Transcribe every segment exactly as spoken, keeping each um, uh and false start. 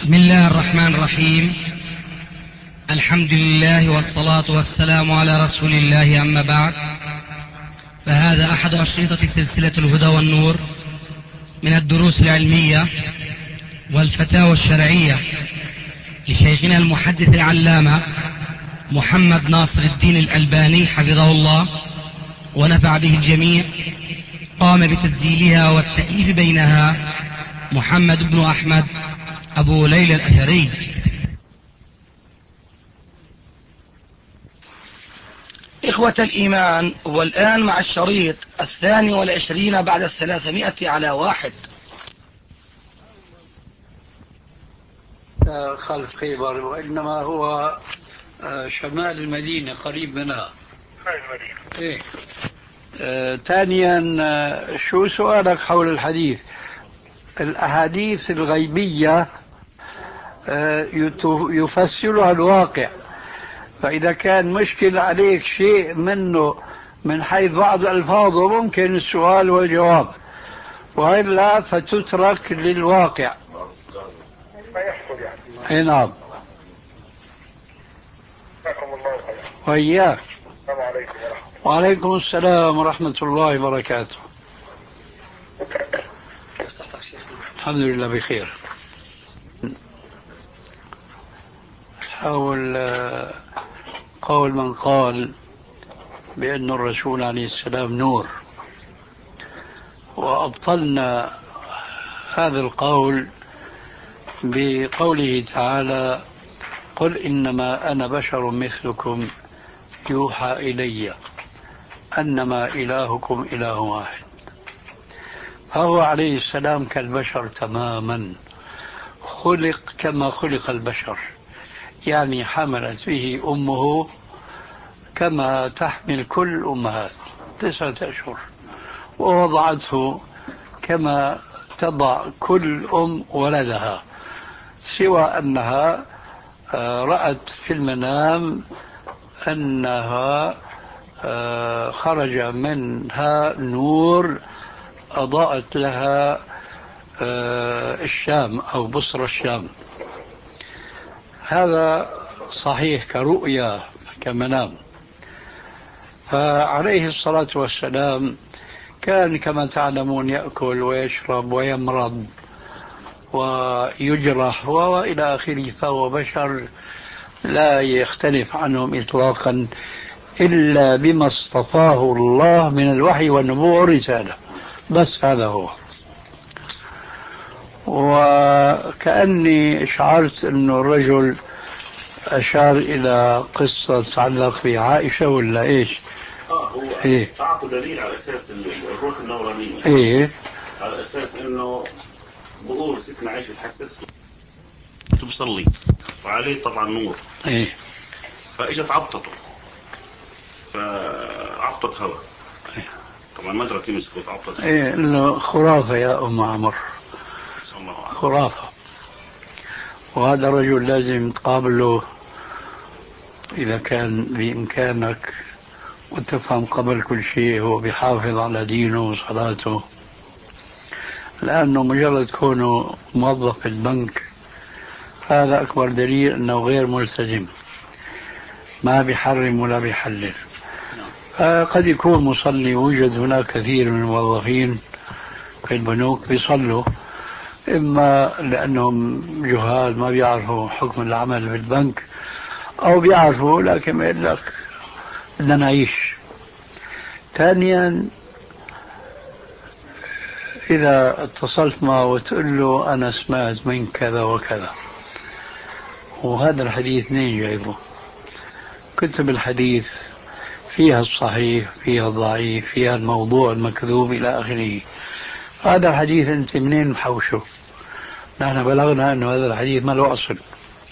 بسم الله الرحمن الرحيم. الحمد لله والصلاة والسلام على رسول الله، أما بعد، فهذا أحد أشرطة سلسلة الهدى والنور من الدروس العلمية والفتاوى الشرعية لشيخنا المحدث العلامة محمد ناصر الدين الألباني حفظه الله ونفع به الجميع. قام بتسجيلها والتأليف بينها محمد بن أحمد أبو ليلى الأثري. إخوة الإيمان، والآن مع الشريط الثاني والعشرين بعد الثلاثمائة على واحد. خلف خيبر، وإنما هو شمال المدينة قريب منها. المدينة. إيه. آه، ثانيا، آه، شو سؤالك حول الحديث؟ الأحاديث الغيبية آه، يفسرها الواقع، فإذا كان مشكل عليك شيء منه من حيث بعض ألفاظه ممكن السؤال والجواب، وإلا فتترك للواقع. ما يحصل يعني. اي نعم. جزاكم الله خيرا. وإياك. السلام عليكم ورحمة الله. وعليكم السلام ورحمة الله وبركاته. الحمد لله بخير. حول قول من قال بأن الرسول عليه السلام نور، وأبطلنا هذا القول بقوله تعالى: قل إنما أنا بشر مثلكم يوحى إلي أنما إلهكم إله واحد. فهو عليه السلام كالبشر تماما، خلق كما خلق البشر، يعني حملت به أمه كما تحمل كل الأمهات تسعة أشهر، ووضعته كما تضع كل أم ولدها، سوى أنها رأت في المنام أنها خرج منها نور أضاءت لها الشام أو بصرى الشام. هذا صحيح كرؤيا كمنام. فعليه الصلاة والسلام كان كما تعلمون يأكل ويشرب ويمرض ويجرح وإلى آخره، فهو بشر لا يختلف عنهم إطلاقا إلا بما اصطفاه الله من الوحي والنبوة والرسالة، بس هذا هو. وكأني شعرت أن الرجل أشار إلى قصة تتعلق بعائشة ولا إيش؟ آه هو إيه؟ أعطوا دليل على أساس الروح النورانية. إيه؟ على أساس إنه بقول ستنا عائشة تحسست بصلي وعليه طبعا نور. إيه؟ فإجت عبطته، فعبطت هوا. إيه؟ طبعا ما قدرت تمسك عبطت. إيه إنه خرافة يا أم عمر، خرافة. وهذا الرجل لازم تقابله إذا كان بإمكانك وتفهم قبل كل شيء هو بيحافظ على دينه وصلاته، لأنه مجرد كونه موظف في البنك هذا أكبر دليل أنه غير ملتزم، ما بيحرم ولا بيحلل. قد يكون مصلي، ويوجد هناك كثير من الموظفين في البنوك بيصلوا، إما لأنهم جهال ما بيعرفوا حكم العمل في البنك، أو بيعرفوا لكن ما يقول لك بدنا نعيش. ثانيا، إذا اتصلت معه وتقول له أنا سمعت من كذا وكذا، وهذا الحديث منين جايبه؟ كتب الحديث فيها الصحيح فيها الضعيف فيها الموضوع المكذوب إلى آخره. هذا الحديث أنت منين محوشه؟ نحن بلغنا أنه هذا الحديث ما له أصل.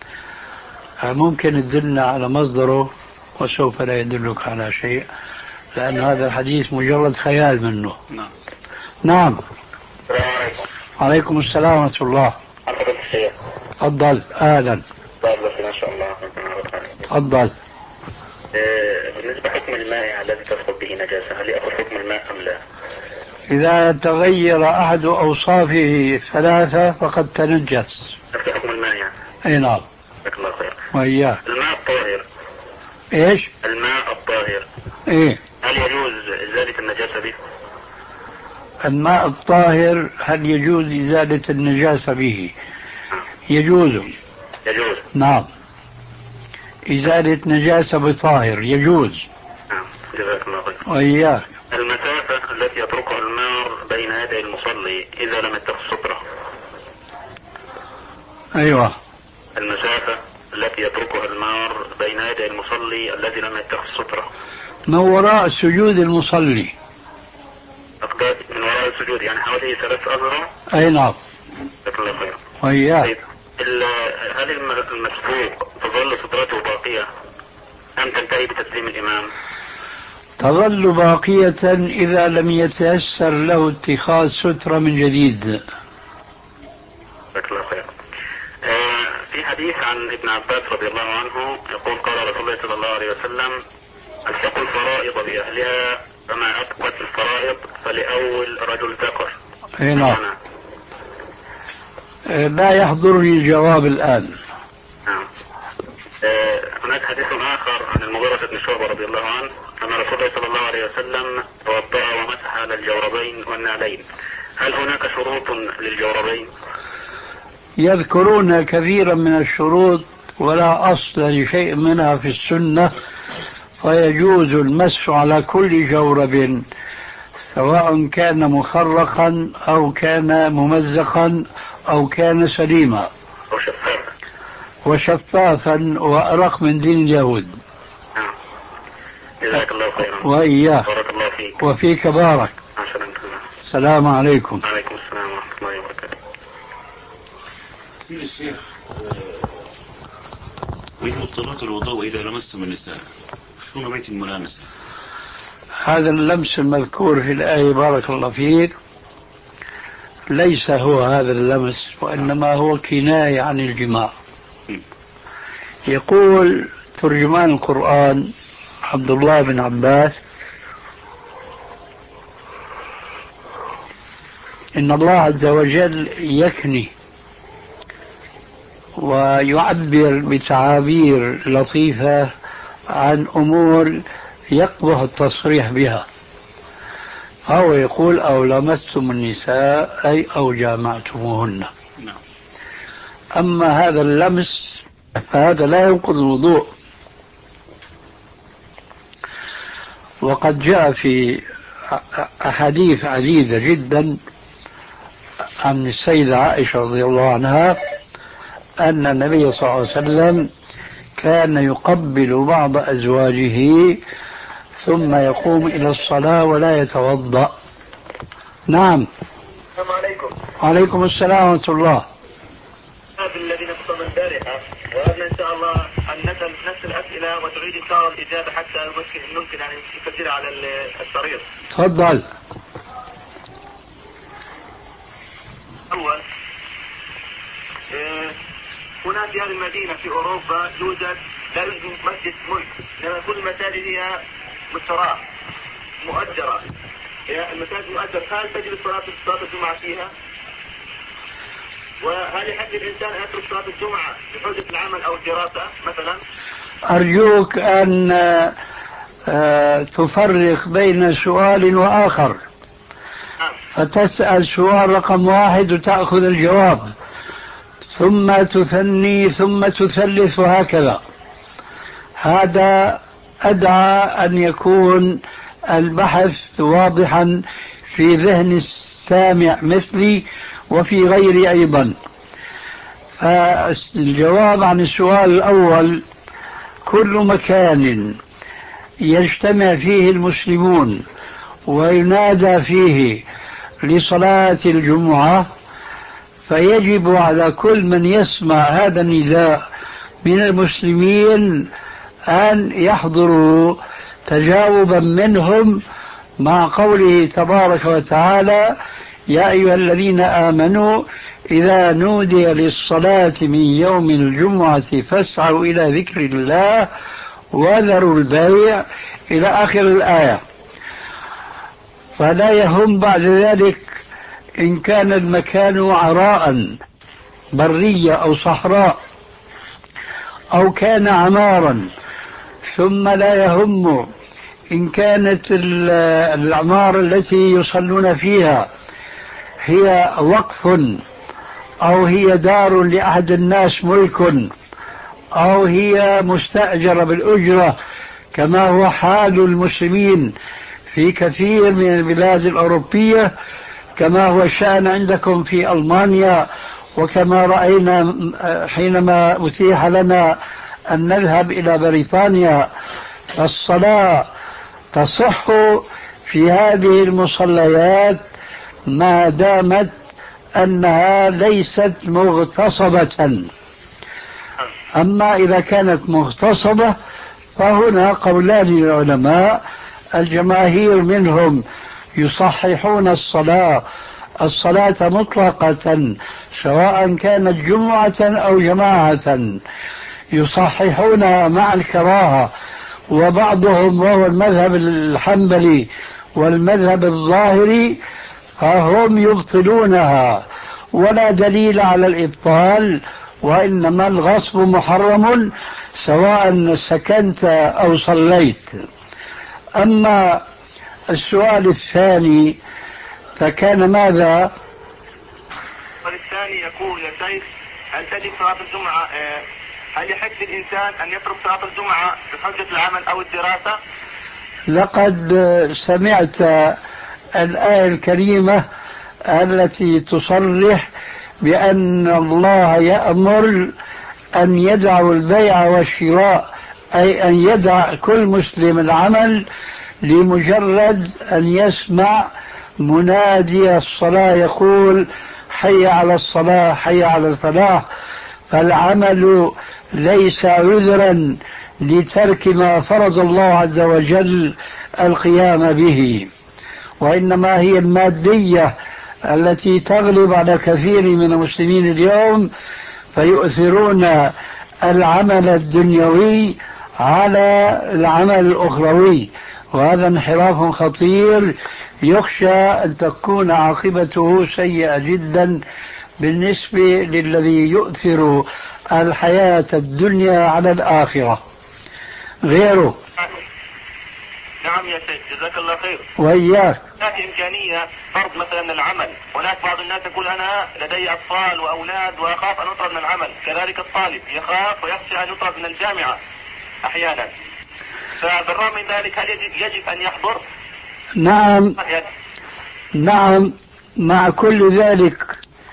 ممكن تدلنا على مصدره وسوف لا يدلك على شيء، لأن هذا الحديث مجرد خيال منه. نعم. نعم. السلام عليكم. عليكم السلام ورحمة الله. حضرة الشيخ. تفضل. أهلا. تفضل ما شاء الله. تفضل. بالنسبة حكم الماء الذي تدخل به نجاسة، هل يأخذ حكم الماء أم لا؟ إذا تغير أحد أوصافه ثلاثة فقد تنجس. حكم الماء يعني. اي نعم. جزاك الله خير. وإياك. الماء الطاهر. ايش؟ الماء الطاهر. ايه. هل يجوز إزالة النجاسة به؟ الماء الطاهر هل يجوز إزالة النجاسة به؟ يجوز. يجوز. نعم. إزالة نجاسة بطاهر يجوز. نعم. جزاك الله خير. وإياك. المسافة التي يتركها المار بين يدي المصلي إذا لم يتخذ سترة. أيوة. المسافة التي يتركها المار بين يدي المصلي الذي لم يتخذ سترة. من وراء سجود المصلي. من وراء السجود يعني حوالي ثلاث أذرع. أي نعم. جزاك الله خير. وإياك. هل المسبوق تظل سترته باقية أم تنتهي بتسليم الإمام؟ تظل باقية إذا لم يتيسر له اتخاذ سترة من جديد. جزاك الله خير. آه في حديث عن ابن عباس رضي الله عنه يقول قال رسول الله صلى الله عليه وسلم الحقوا الفرائض بأهلها فما أثبت الفرائض فلأول رجل ذكر. أي نعم. لا يحضرني الجواب الآن. نعم. آه هناك حديث آخر عن المغيرة بن شعبة رضي الله عنه أن رسول الله صلى الله عليه وسلم توضأ ومسح على الجوربين والنعلين. هل هناك شروط للجوربين؟ يذكرون كثيرا من الشروط ولا أصل لشيء منها في السنة، فيجوز المسح على كل جورب سواء كان مخرقا أو كان ممزقا أو كان سليما وشفافا وشفافا وأرق من دين اليهود. نعم. جزاك الله خيرا. وإياه. بارك الله فيك. وفيك بارك. السلام عليكم. وعليكم السلام ورحمة الله وبركاته. سيد الشيخ، وإن مبطلات الوضوء إذا لمستم النساء شو نوعية الملامسة؟ هذا اللمس المذكور في الآية بارك الله فيك ليس هو هذا اللمس، وإنما هو كناية عن الجماع. يقول ترجمان القرآن عبد الله بن عباس إن الله عز وجل يكني ويعبر بتعابير لطيفة عن أمور يقبح التصريح بها، فهو يقول أو لمستم النساء أي أو جامعتموهن. أما هذا اللمس فهذا لا ينقض الوضوء، وقد جاء في أحاديث عديدة جدا عن السيدة عائشة رضي الله عنها أن النبي صلى الله عليه وسلم كان يقبل بعض أزواجه ثم يقوم إلى الصلاة ولا يتوضأ. نعم. السلام عليكم. وعليكم السلام ورحمة الله. الذي نقص البارحة وأن إن شاء الله أن نسأل نفس الأسئلة وتعيد إن شاء الله الإجابة حتى ممكن أن يسجل على الشريط. تفضل. أول هنا في هذه المدينة في أوروبا يوجد لا يوجد مسجد ملك، لأن كل المساجد هي مشتراه مؤجرة. المساجد مؤجرة، هل تجب صلاة صلاة الجمعة فيها؟ وهل يحق الإنسان أن يترك صلاة الجمعة بحجة العمل أو الدراسة مثلا؟ أرجوك أن تفرق بين سؤال وآخر، فتسأل سؤال رقم واحد وتأخذ الجواب ثم تثني ثم تثلث وهكذا. هذا أدعى أن يكون البحث واضحا في ذهن السامع مثلي وفي غيري أيضا. فالجواب عن السؤال الأول: كل مكان يجتمع فيه المسلمون وينادى فيه لصلاة الجمعة فيجب على كل من يسمع هذا النداء من المسلمين أن يحضروا تجاوبا منهم مع قوله تبارك وتعالى: يا أيها الذين آمنوا إذا نودي للصلاة من يوم الجمعة فاسعوا إلى ذكر الله وذروا البيع إلى آخر الآية. فلا يهم بعد ذلك إن كان المكان عراء برية أو صحراء، أو كان عمارا ثم لا يهم إن كانت العمارة التي يصلون فيها هي وقف أو هي دار لأحد الناس ملك أو هي مستأجرة بالأجرة كما هو حال المسلمين في كثير من البلاد الأوروبية، كما هو الشأن عندكم في ألمانيا، وكما رأينا حينما أتيح لنا أن نذهب إلى بريطانيا. الصلاة تصح في هذه المصليات ما دامت أنها ليست مغتصبة. أما إذا كانت مغتصبة فهنا قولان للعلماء، الجماهير منهم يصححون الصلاة الصلاة مطلقة سواء كانت جمعة أو جماعة، يصححونها مع الكراهة، وبعضهم وهو المذهب الحنبلي والمذهب الظاهري فهم يبطلونها، ولا دليل على الإبطال، وإنما الغصب محرم سواء سكنت أو صليت. أما السؤال الثاني فكان ماذا؟ الثاني يقول يا شيخ، هل تجب صلاة الجمعة، هل يحق للإنسان أن يترك صلاة الجمعة بحجة العمل أو الدراسة؟ لقد سمعت الآية الكريمة التي تصرح بأن الله يأمر أن يدعوا البيع والشراء، أي أن يدع كل مسلم العمل لمجرد أن يسمع منادي الصلاة يقول حي على الصلاة حي على الفلاح. فالعمل ليس عذرا لترك ما فرض الله عز وجل القيام به، وإنما هي المادية التي تغلب على كثير من المسلمين اليوم، فيؤثرون العمل الدنيوي على العمل الأخروي، وهذا انحراف خطير يخشى أن تكون عاقبته سيئة جدا بالنسبة للذي يؤثر الحياة الدنيا على الآخرة غيره. نعم يا شيخ جزاك الله خير. وإياك. هناك إمكانية فرض مثلا العمل، هناك بعض الناس يقول أنا لدي أطفال وأولاد وأخاف أن أطرد من العمل، كذلك الطالب يخاف ويخشى أن يطرد من الجامعة أحيانا، فبالرغم من ذلك هل يجب, يجب أن يحضر؟ نعم نعم مع كل ذلك،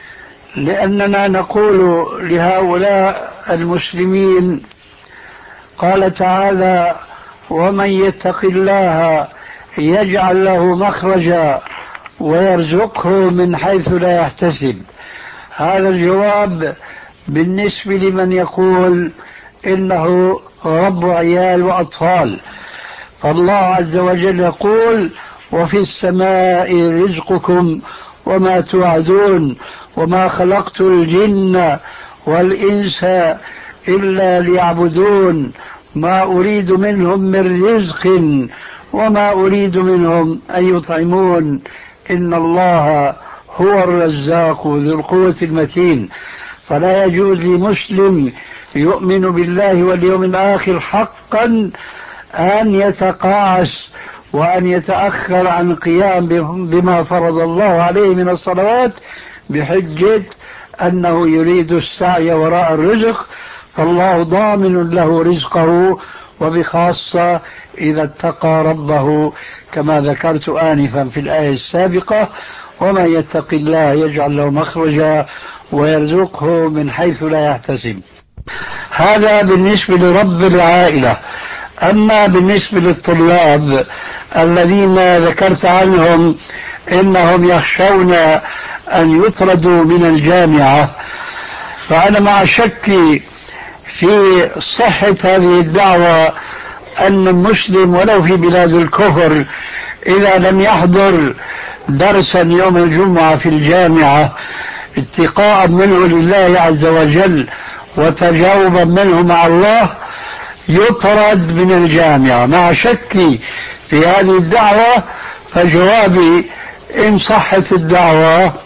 لأننا نقول لهؤلاء المسلمين قال تعالى ومن يتق الله يجعل له مخرجا ويرزقه من حيث لا يحتسب. هذا الجواب بالنسبة لمن يقول إنه رب عيال وأطفال، فالله عز وجل يقول وفي السماء رزقكم وما توعدون وما خلقت الجن والإنس إلا ليعبدون ما أريد منهم من رزق وما أريد منهم أن يطعمون إن الله هو الرزاق ذو القوة المتين. فلا يجوز لمسلم يؤمن بالله واليوم الآخر حقا أن يتقاعس وأن يتأخر عن القيام بما فرض الله عليه من الصلوات بحجة أنه يريد السعي وراء الرزق، فالله ضامن له رزقه، وبخاصة إذا اتقى ربه كما ذكرت آنفا في الآية السابقة ومن يتق الله يجعل له مخرجا ويرزقه من حيث لا يحتسب. هذا بالنسبة لرب العائلة. أما بالنسبة للطلاب الذين ذكرت عنهم إنهم يخشون أن يطردوا من الجامعة، فأنا مع شكي في صحة هذه الدعوة أن المسلم ولو في بلاد الكفر إذا لم يحضر درسا يوم الجمعة في الجامعة اتقاء منه لله عز وجل وتجاوبا منه مع الله يطرد من الجامعة. مع شكي في هذه الدعوة فجوابي إن صحت الدعوة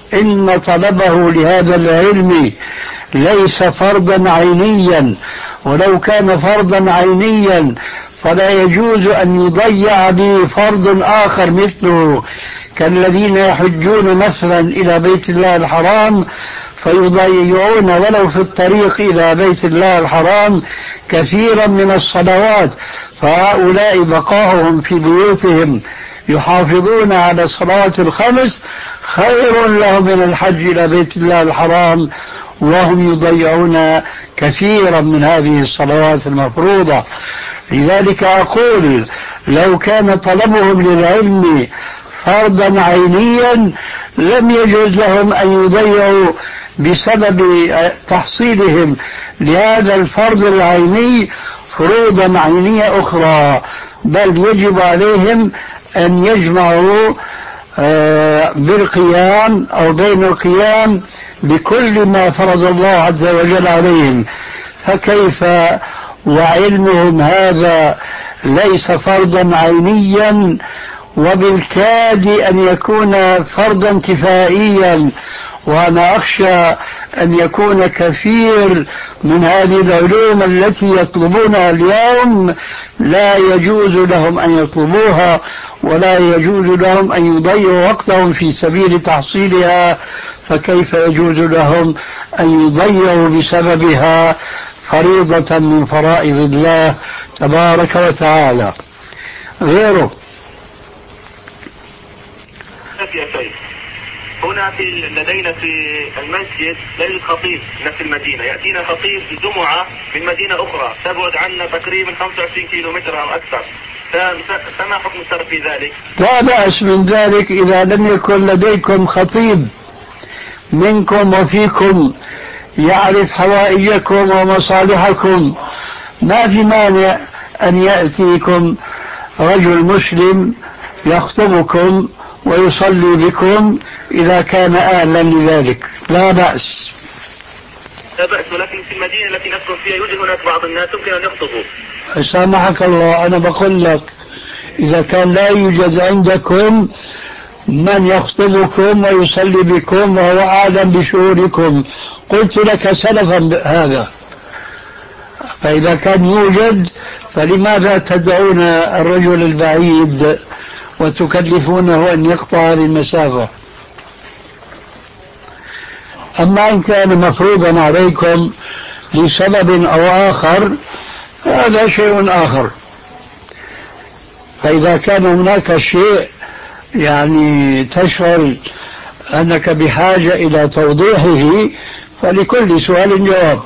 إن طلبه لهذا العلم ليس فرضا عينيا، ولو كان فرضا عينيا فلا يجوز أن يضيع به فرض آخر مثله، كالذين يحجون مثلا إلى بيت الله الحرام فيضيعون ولو في الطريق إلى بيت الله الحرام كثيرا من الصلوات، فهؤلاء بقاؤهم في بيوتهم يحافظون على الصلوات الخمس خير لهم من الحج إلى بيت الله الحرام، وهم يضيعون كثيرا من هذه الصلوات المفروضة. لذلك أقول لو كان طلبهم للعلم فرضا عينيا لم يجوز لهم أن يضيعوا بسبب تحصيلهم لهذا الفرض العيني فروضا عينية أخرى، بل يجب عليهم أن يجمعوا بالقيام أو بين القيام بكل ما فرض الله عز وجل عليهم. فكيف وعلمهم هذا ليس فرضا عينيا وبالكاد أن يكون فرضا كفائيا، وأنا أخشى أن يكون كثير من هذه العلوم التي يطلبونها اليوم لا يجوز لهم أن يطلبوها، ولا يجوز لهم أن يضيعوا وقتهم في سبيل تحصيلها، فكيف يجوز لهم أن يضيعوا بسببها فريضة من فرائض الله تبارك وتعالى؟ غيره. يا شيخ، هنا في لدينا في المسجد ليل خطيب نفس المدينة، يأتينا خطيب الجمعة من مدينة أخرى تبعد عنا تقريبا خمسة وعشرين كيلو متر أو أكثر، فما حكم الشرع في ذلك؟ لا بأس من ذلك إذا لم يكن لديكم خطيب منكم وفيكم يعرف حوائجكم ومصالحكم، ما في مانع أن يأتيكم رجل مسلم يخطبكم ويصلي بكم إذا كان أهلا لذلك، لا بأس. لا بأس، ولكن في المدينة التي نسكن فيها يوجد هناك بعض الناس يمكن أن يخطبوا. سامحك الله، أنا بقول لك إذا كان لا يوجد عندكم من يخطبكم ويصلي بكم وهو أعلم بشؤونكم، قلت لك سلفا هذا، فإذا كان يوجد فلماذا تدعون الرجل البعيد وتكلفونه أن يقطع هذه المسافة؟ أما إن كان مفروضا عليكم لسبب أو آخر هذا شيء آخر. فإذا كان هناك شيء يعني تشعر أنك بحاجة إلى توضيحه فلكل سؤال جواب.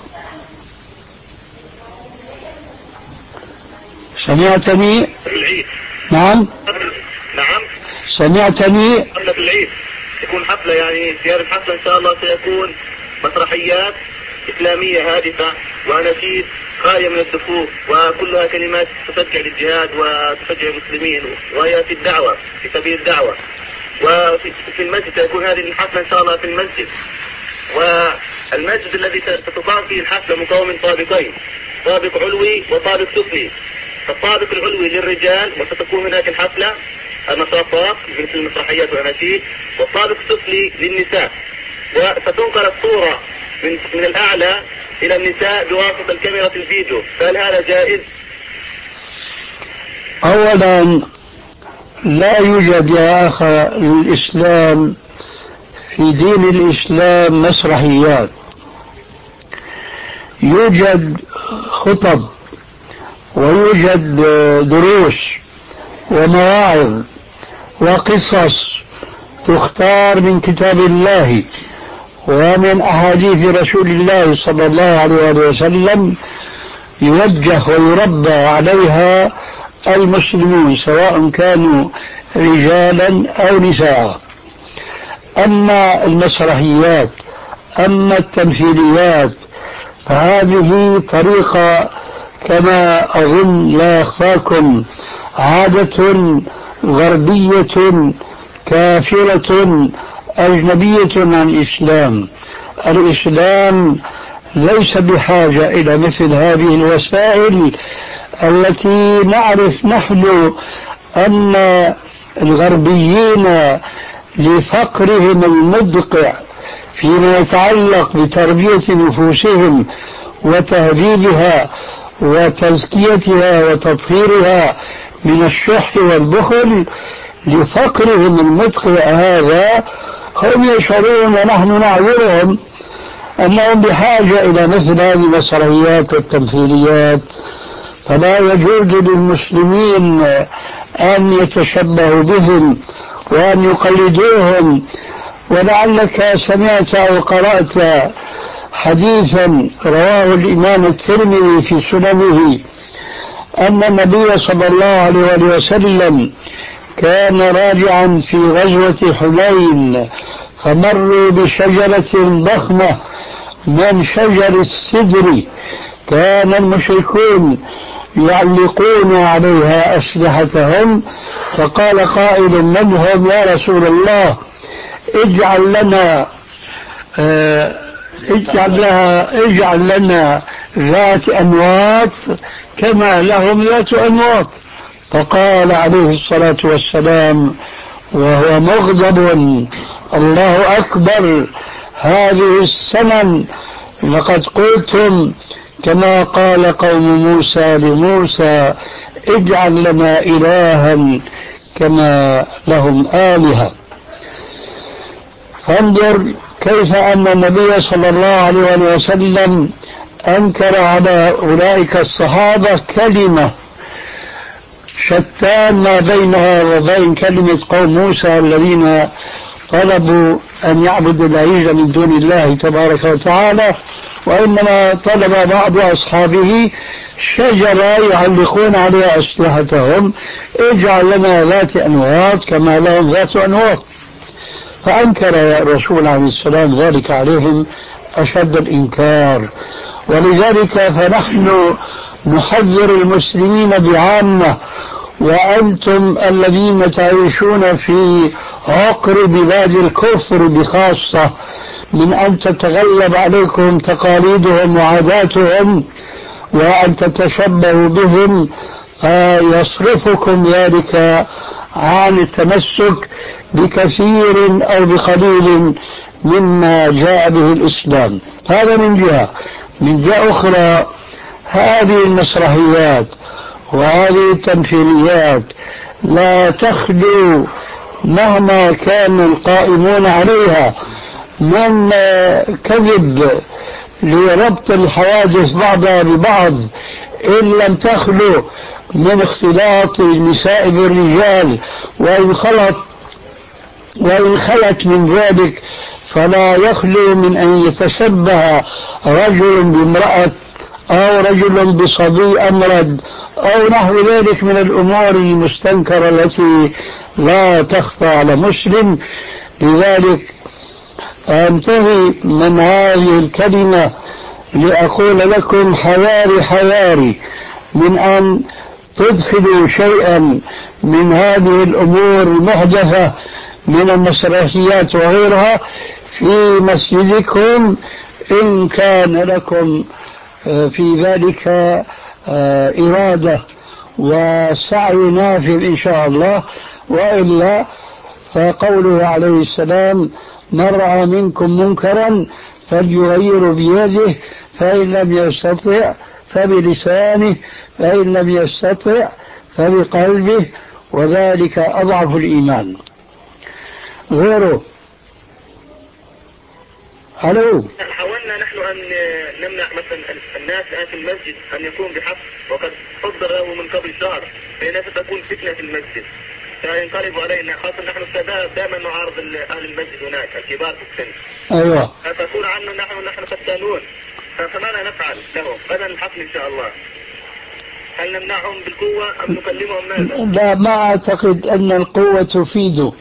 سمعتني؟ نعم نعم سمعتني. قبل العيد يكون حفلة، يعني في هذه الحفلة إن شاء الله سيكون مسرحيات إسلامية هادفة وأناشيد خالية من الدفوف، وكلها كلمات تشجع للجهاد وتشجع المسلمين وهي في الدعوة في سبيل الدعوة. وفي المسجد سيكون هذه الحفلة إن شاء الله في المسجد، والمسجد الذي ستقام فيه الحفلة مكون من طابقين، طابق علوي وطابق سفلي. فالطابق العلوي للرجال وستكون هناك الحفلة المسرحيات مثل المسرحيات والأناشيد، والطابق السفلي للنساء، وستنقل الصورة من من الأعلى إلى النساء بواسطة الكاميرا الفيديو، فهل هذا جائز؟ أولا لا يوجد يا أخ الإسلام في دين الإسلام مسرحيات، يوجد خطب ويوجد دروس ومواعظ وقصص تختار من كتاب الله ومن أحاديث رسول الله صلى الله عليه وسلم، يوجه ويربى عليها المسلمون سواء كانوا رجالا أو نساء. أما المسرحيات أما التمثيليات فهذه طريقة كما أظن لا يخفاكم عادة غربية كافرة أجنبية عن الإسلام. الإسلام ليس بحاجة إلى مثل هذه الوسائل التي نعرف نحن أن الغربيين لفقرهم المدقع فيما يتعلق بتربية نفوسهم وتهذيبها وتزكيتها وتطهيرها من الشح والبخل، لفقرهم المدقع هذا هم يشعرون ونحن نعذرهم أنهم بحاجة إلى مثل هذه المسرحيات والتمثيليات. فلا يجوز للمسلمين أن يتشبهوا بهم وأن يقلدوهم. ولعلك سمعت أو قرأت حديثا رواه الإمام الترمذي في سننه أن النبي صلى الله عليه وسلم كان راجعا في غزوة حنين، فمروا بشجرة ضخمة من شجر السدر، كان المشركون يعلقون عليها أسلحتهم، فقال قائل منهم: يا رسول الله اجعل لنا اه اجعل لها اجعل لنا ذات أنواط كما لهم ذات أنواط. فقال عليه الصلاة والسلام وهو مغضب: الله أكبر، هذه السنن لقد قلتم كما قال قوم موسى لموسى: اجعل لنا إلها كما لهم آلهة. فانظر كيف أن النبي صلى الله عليه وسلم أنكر على أولئك الصحابة كلمة شتان ما بينها وبين كلمة قوم موسى الذين طلبوا أن يعبدوا العجل من دون الله تبارك وتعالى، وإنما طلب بعض أصحابه شجرة يعلقون عليها أسلحتهم: اجعل لنا ذات أنواط كما لهم ذات أنواط. فأنكر يا رسول عليه السلام ذلك عليهم أشد الإنكار. ولذلك فنحن نحذر المسلمين بعامة، وأنتم الذين تعيشون في عقر بلاد الكفر بخاصة، من أن تتغلب عليكم تقاليدهم وعاداتهم وأن تتشبهوا بهم، فيصرفكم ذلك عن التمسك بكثير أو بقليل مما جاء به الإسلام. هذا من جهة. من جهة أخرى، هذه المسرحيات وهذه التمثيليات لا تخلو مهما كان القائمون عليها من كذب لربط الحوادث بعضها ببعض، إن لم تخلو من اختلاط النساء بالرجال، وإن خلط وإن خلت من ذلك فلا يخلو من أن يتشبه رجل بامرأة أو رجل بصبي أمرد أو نحو ذلك من الأمور المستنكرة التي لا تخفى على مسلم. لذلك أنتهي من هذه الكلمة لأقول لكم حذاري حذاري من أن تدخلوا شيئا من هذه الأمور المحدثة من المسرحيات وغيرها في مسجدكم، إن كان لكم في ذلك إرادة وسعي نافذ إن شاء الله، وإلا فقوله عليه السلام: من رأى منكم منكرا فليغير بيده، فإن لم يستطع فبلسانه، فإن لم يستطع فبقلبه، وذلك أضعف الإيمان. غيره. ألو. حاولنا نحن أن نمنع مثلا الناس الآن في المسجد أن يكون بحق، وقد حضر له من قبل شهر بأنها ستكون فتنة في المسجد فينقلبوا علينا، خاصة نحن السادات دائما نعارض أهل المسجد هناك الكبار في السن. أيوة. فتقول عنه نحن نحن فتانون، فماذا نفعل لهم بدل الحقل إن شاء الله؟ هل نمنعهم بالقوة أم نكلمهم ماذا؟ لا، ما أعتقد أن القوة تفيد،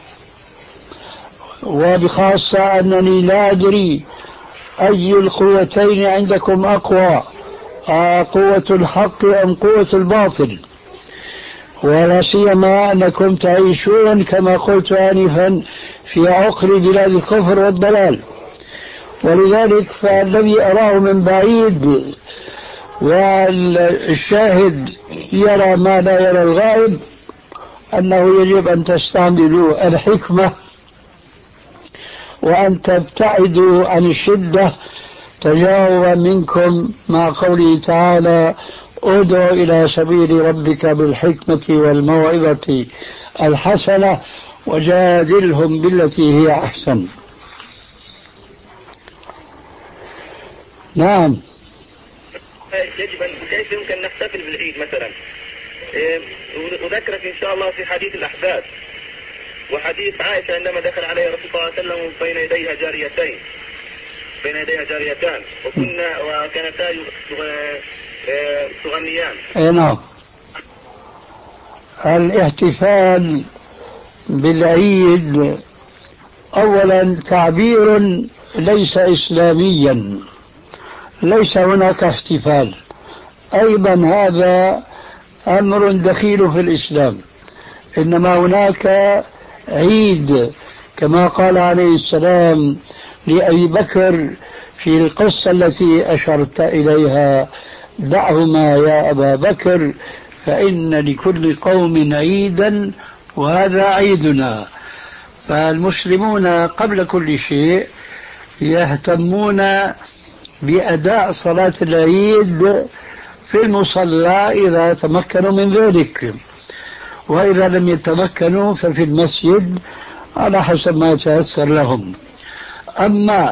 وبخاصة أنني لا أدري أي القوتين عندكم أقوى، قوة الحق أم قوة الباطل، ولا سيما أنكم تعيشون كما قلت آنفا في عقر بلاد الكفر والضلال. ولذلك فالذي أراه من بعيد والشاهد يرى ما لا يرى الغائب، أنه يجب أن تستعملوا الحكمة وأن تبتعدوا عن الشدة تجاوبا منكم مع قوله تعالى ادع إلى سبيل ربك بالحكمة والموعظة الحسنة وجادلهم بالتي هي أحسن. نعم. يجب أن كيف يمكن نحتفل بالعيد مثلا؟ أذكرك إن شاء الله في حديث الأحباب وحديث عائشة عندما دخل عليها رسول الله صلى الله عليه وسلم بين يديها جاريتين بين يديها جاريتان وكنا وكانتا تغنيان. اي نعم. الاحتفال بالعيد اولا تعبير ليس اسلاميا، ليس هناك احتفال. ايضا هذا امر دخيل في الاسلام، انما هناك عيد كما قال عليه السلام لأبي بكر في القصة التي أشرت إليها دعهما يا أبا بكر فإن لكل قوم عيدا وهذا عيدنا. فالمسلمون قبل كل شيء يهتمون بأداء صلاة العيد في المصلى إذا تمكنوا من ذلك، وإذا لم يتمكنوا ففي المسجد على حسب ما يتيسر لهم. أما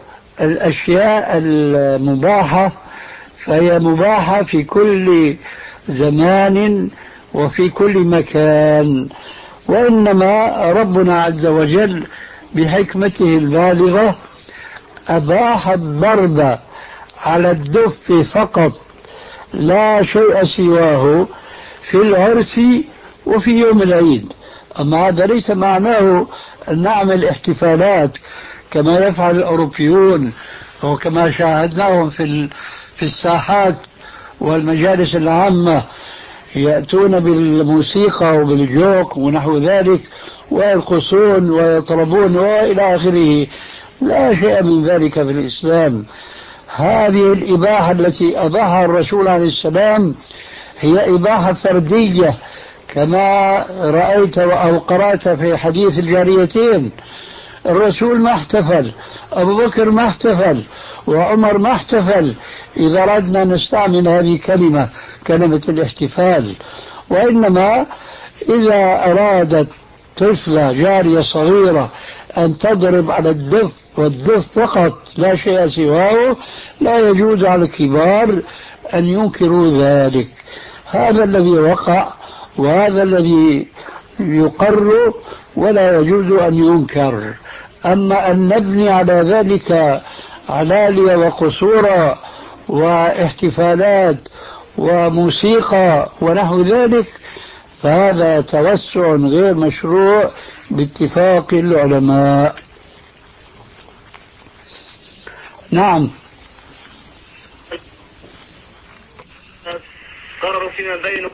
الأشياء المباحة فهي مباحة في كل زمان وفي كل مكان، وإنما ربنا عز وجل بحكمته البالغة أباح الضرب على الدف فقط لا شيء سواه في العرس وفي يوم العيد. أما هذا ليس معناه أن نعمل احتفالات كما يفعل الأوروبيون وكما شاهدناهم في في الساحات والمجالس العامة يأتون بالموسيقى وبالجوك ونحو ذلك ويرقصون ويطربون وإلى آخره. لا شيء من ذلك في الإسلام. هذه الإباحة التي أباحها الرسول عليه السلام هي إباحة فردية كما رأيت أو قرأت في حديث الجاريتين. الرسول ما احتفل، أبو بكر ما احتفل، وعمر ما احتفل، إذا أردنا نستعمل هذه الكلمة كلمة الاحتفال. وإنما إذا أرادت طفلة جارية صغيرة أن تضرب على الدف والدف فقط لا شيء سواه لا يجوز على الكبار أن ينكروا ذلك. هذا الذي وقع وهذا الذي يقر ولا يجوز أن ينكر. أما أن نبني على ذلك علالي وقصورا واحتفالات وموسيقى ونحو ذلك فهذا توسع غير مشروع باتفاق العلماء. نعم. قرروا فيما بينه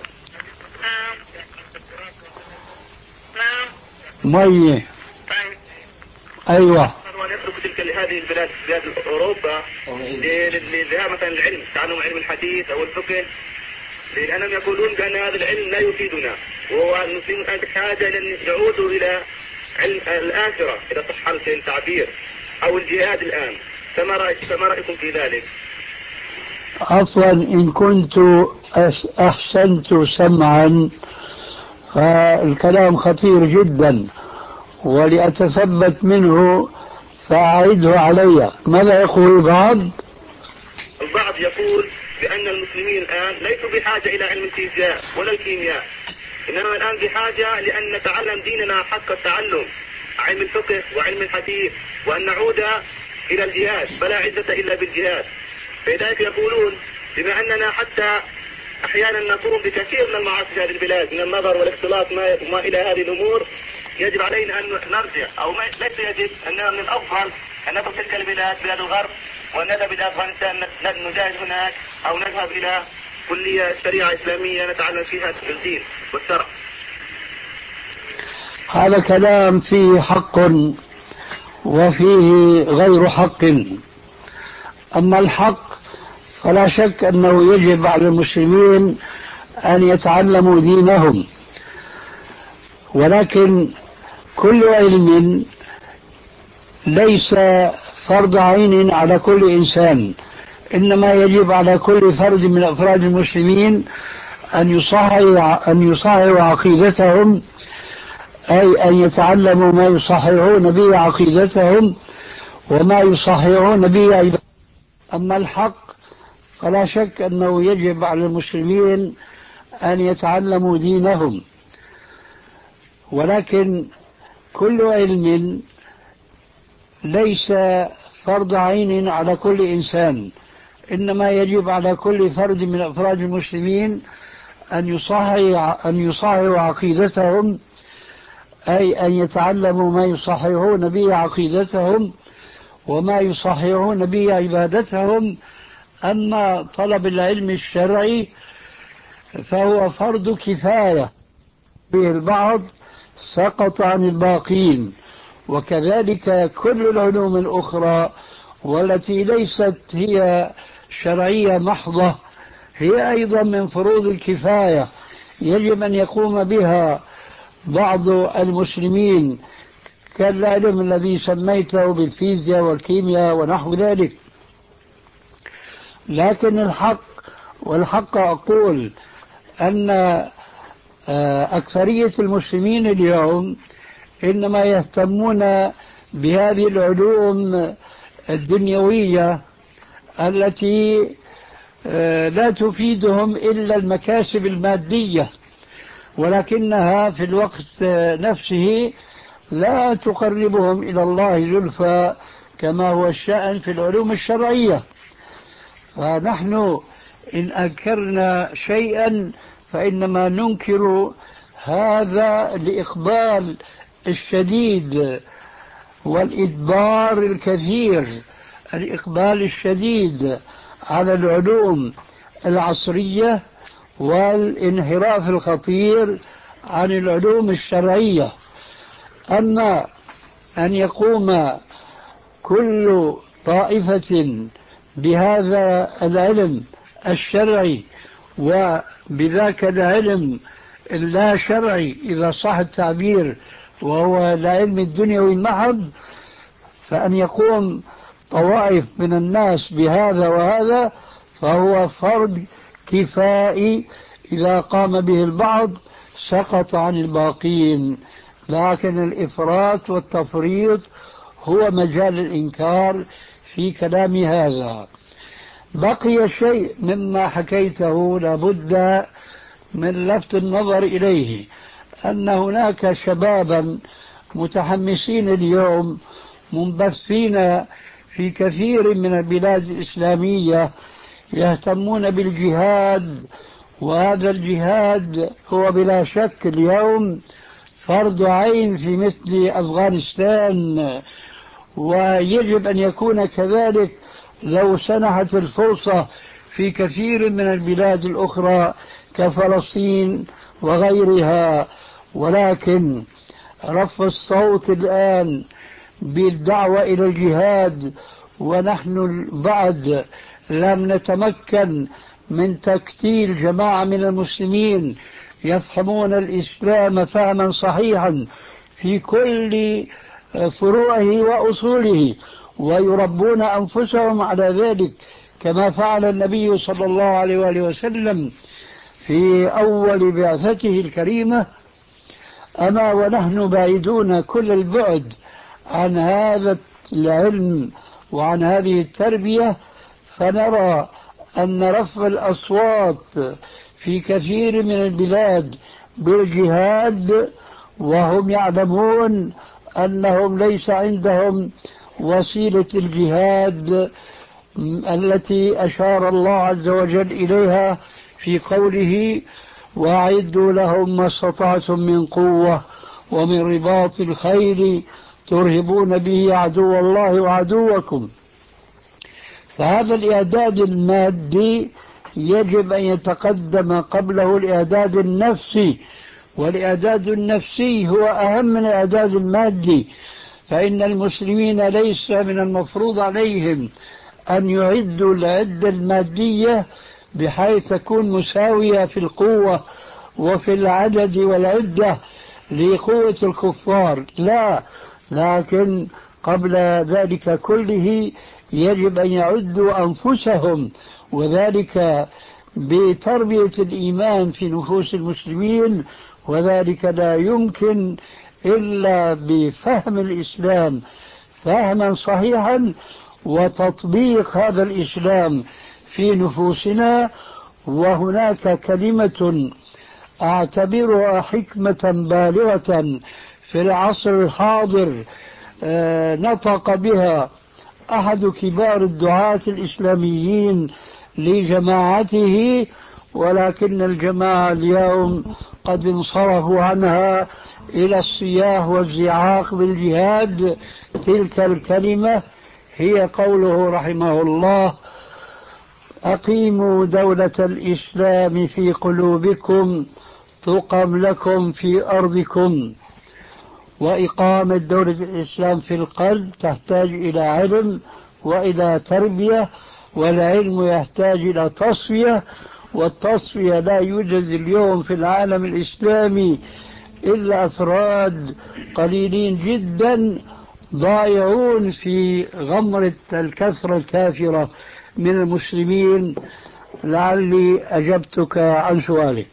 مية. أيوة. أن يترك تلك هذه البلاد بلاد أوروبا لذهاب مثلا العلم تعلم علم الحديث أو الفقه، لأنهم يقولون بأن هذا العلم لا يفيدنا، وهو المسلمون الآن بحاجة أن يعودوا إلى علم الآخرة إذا صح التعبير أو الجهاد الآن. فما رأيك فما رأيكم في ذلك؟ عفوا إن كنت أحسنت سمعا فالكلام خطير جدا ولأتثبت منه فأعيده علي. ماذا يقول البعض؟ البعض يقول بأن المسلمين الآن ليسوا بحاجة إلى علم الفيزياء ولا الكيمياء، إنما الآن بحاجة لأن نتعلم ديننا حق التعلم، علم الفقه وعلم الحديث، وأن نعود إلى الجهاد، فلا عزة إلا بالجهاد. فلذلك يقولون بما أننا حتى أحيانا نقوم بكثير من المعاصي في هذه البلاد من النظر والاختلاط ما, ما إلى هذه الأمور، يجب علينا أن نرجع، أو ما ليس يجب، أننا من الأفضل أن نترك تلك البلاد بلاد الغرب وأن نذهب إلى أفغانستان نجاهد هناك، أو نذهب إلى كلية شريعة إسلامية نتعلم فيها الدين والشرع. هذا كلام فيه حق وفيه غير حق. أما الحق فلا شك أنه يجب على المسلمين أن يتعلموا دينهم، ولكن كل علم ليس فرض عين على كل إنسان، إنما يجب على كل فرد من أفراد المسلمين أن يصححوا أن يصححوا عقيدتهم، أي أن يتعلموا ما يصححون به عقيدتهم وما يصححون به عبادتهم. أما الحق فلا شك أنه يجب على المسلمين أن يتعلموا دينهم، ولكن كل علم ليس فرض عين على كل إنسان، إنما يجب على كل فرد من أفراد المسلمين أن يصحح أن يصححوا عقيدتهم، أي أن يتعلموا ما يصححون به عقيدتهم وما يصححون به عبادتهم. أما طلب العلم الشرعي فهو فرض كفاية به البعض سقط عن الباقين، وكذلك كل العلوم الأخرى والتي ليست هي شرعية محضة هي أيضا من فروض الكفاية، يجب أن يقوم بها بعض المسلمين، كالعلم الذي سميته بالفيزياء والكيمياء ونحو ذلك. لكن الحق والحق أقول أن أكثرية المسلمين اليوم إنما يهتمون بهذه العلوم الدنيوية التي لا تفيدهم إلا المكاسب المادية، ولكنها في الوقت نفسه لا تقربهم إلى الله زلفى كما هو الشأن في العلوم الشرعية. فنحن إن أنكرنا شيئا فإنما ننكر هذا الإقبال الشديد والإدبار الكثير، الإقبال الشديد على العلوم العصرية والانحراف الخطير عن العلوم الشرعية. أما أن يقوم كل طائفة بهذا العلم الشرعي وبذاك العلم اللا شرعي إذا صح التعبير وهو العلم الدنيوي المحض، فأن يقوم طوائف من الناس بهذا وهذا فهو فرض كفائي، إذا قام به البعض سقط عن الباقين. لكن الإفراط والتفريط هو مجال الإنكار في كلام هذا. بقي شيء مما حكيته لابد من لفت النظر إليه، أن هناك شبابا متحمسين اليوم منبثين في كثير من البلاد الإسلامية يهتمون بالجهاد، وهذا الجهاد هو بلا شك اليوم فرض عين في مثل أفغانستان، ويجب أن يكون كذلك لو سنحت الفرصة في كثير من البلاد الأخرى كفلسطين وغيرها. ولكن رفع الصوت الآن بالدعوة إلى الجهاد ونحن بعد لم نتمكن من تكتيل جماعة من المسلمين يفهمون الإسلام فهما صحيحا في كل فروعه وأصوله ويربون أنفسهم على ذلك كما فعل النبي صلى الله عليه وآله وسلم في أول بعثته الكريمة. أما ونحن بعيدون كل البعد عن هذا العلم وعن هذه التربية، فنرى أن رفع الأصوات في كثير من البلاد بالجهاد وهم يعلمون أنهم ليس عندهم وسيلة الجهاد التي أشار الله عز وجل إليها في قوله وأعدوا لهم ما استطعتم من قوة ومن رباط الخيل ترهبون به عدو الله وعدوكم. فهذا الإعداد المادي يجب أن يتقدم قبله الإعداد النفسي، والإعداد النفسي هو أهم من الإعداد المادي، فإن المسلمين ليس من المفروض عليهم أن يعدوا العدة المادية بحيث تكون مساوية في القوة وفي العدد والعدة لقوة الكفار، لا، لكن قبل ذلك كله يجب أن يعدوا أنفسهم، وذلك بتربية الإيمان في نفوس المسلمين، وذلك لا يمكن إلا بفهم الإسلام فهما صحيحا وتطبيق هذا الإسلام في نفوسنا. وهناك كلمة أعتبرها حكمة بالغة في العصر الحاضر آه نطق بها أحد كبار الدعاة الإسلاميين لجماعته، ولكن الجماعة اليوم قد انصرفوا عنها إلى الصياح والزعاق بالجهاد. تلك الكلمة هي قوله رحمه الله: أقيموا دولة الإسلام في قلوبكم تقم لكم في أرضكم. وإقامة دولة الإسلام في القلب تحتاج إلى علم وإلى تربية، والعلم يحتاج إلى تصفية، والتصفية لا يوجد اليوم في العالم الإسلامي إلا أفراد قليلين جدا ضائعون في غمرة الكثرة الكافرة من المسلمين. لعلي أجبتك عن سؤالك.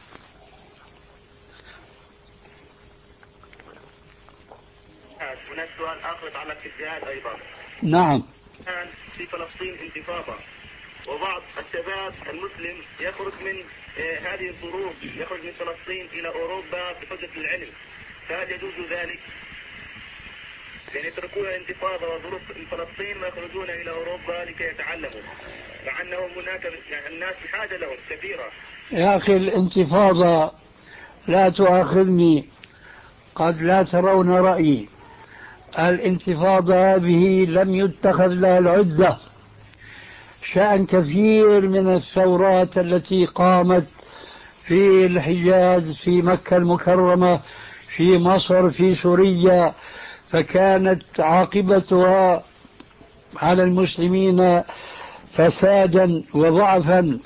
هناك سؤال آخر يتعلق بالجهاد أيضا. نعم. الآن في فلسطين انتفاضة، وبعض الشباب المسلم يخرج من هذه الظروف، يخرج من فلسطين إلى أوروبا بحجة العلم، فهل يجوز ذلك؟ يعني يتركون الانتفاضة وظروف فلسطين ويخرجون إلى أوروبا لكي يتعلموا، مع أنهم هناك يعني الناس بحاجة لهم كثيرة. يا أخي الانتفاضة لا تؤاخذني، قد لا ترون رأيي. الانتفاضة هذه لم يتخذ لها العدة. شأن كثير من الثورات التي قامت في الحجاز، في مكة المكرمة، في مصر، في سوريا، فكانت عاقبتها على المسلمين فسادا وضعفا.